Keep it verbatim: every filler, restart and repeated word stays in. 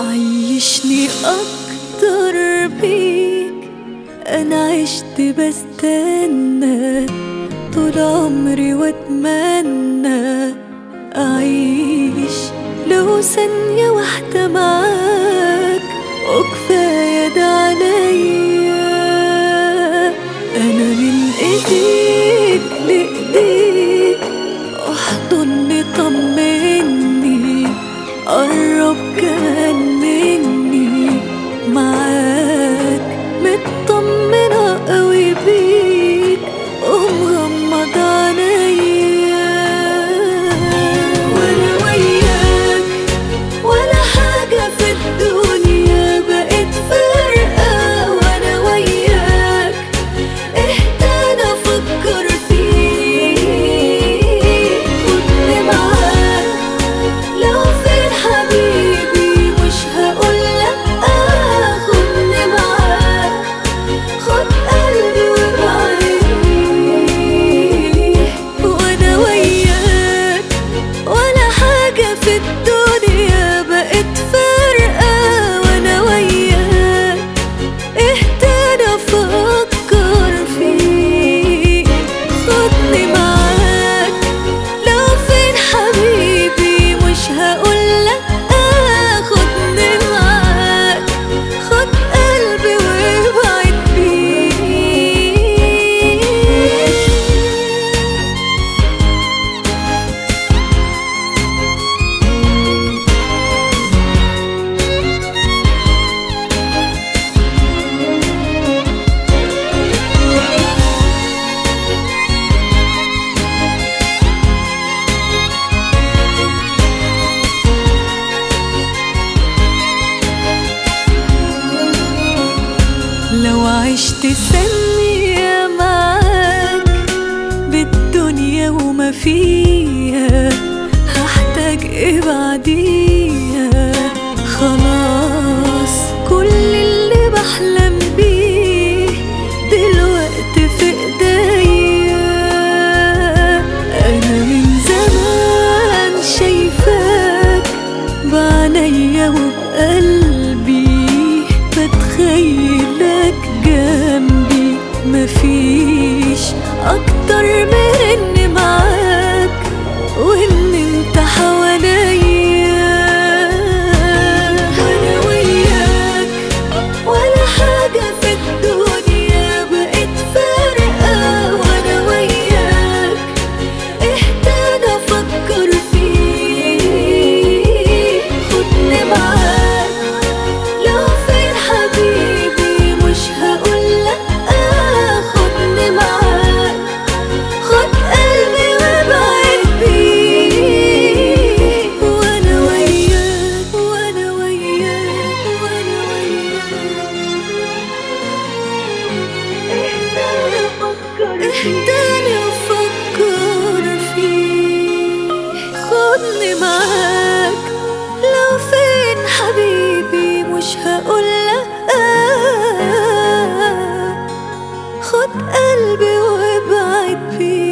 عيشني أكتر بيك، أنا عشت بستنى طول عمري وأتمنى أعيش لو ثانية واحدة معاك، وكفاية ده عليا. أنا من إيديك لإيديك، احضني طمني، قرب كمان مني، معاك مطمنة قوي بيك ومغمض عينيا. وانا وياك ولا حاجة في الدنيا بقت فارقة، وانا وياك اهدى انا افكر فيك، خدني معاك لو فين حبيبي مش هقول لأ، خدني معاك خد قلبي وابعدني. وانا وياك ولا حاجة في الدنيا بقت فارقة، وانا وياك اهدى انا افكر فيك، خدني معاك لو فين حبيبي مش هقول لأ، خدني معاك خد قلبي وابعد بيه. لو عشت ثانية معاك بالدنيا وما فيها، هحتاج ايه بعديها؟ خلاص كل اللي بحلم بيه دلوقتي في ايديا. انا من زمان شايفاك بعينيا وبقلبي، بتخيلك جنبي، مفيش اكتر من اني معاك وان انت حواليا. وانا وياك ولا حاجة في الدنيا بقت فارقة، وانا وياك اهدى انا افكر فيك، خدني معاك لو فين حبيبي مش هقول لأ، خدني معاك خد قلبي وابعد بيه. وانا وياك وانا وياك وانا وياك اهدى انا افكر اهدى انا افكر فيك، خدني معاك لو فين حبيبي مش هقول لأ، خد قلبي وابعد بيه.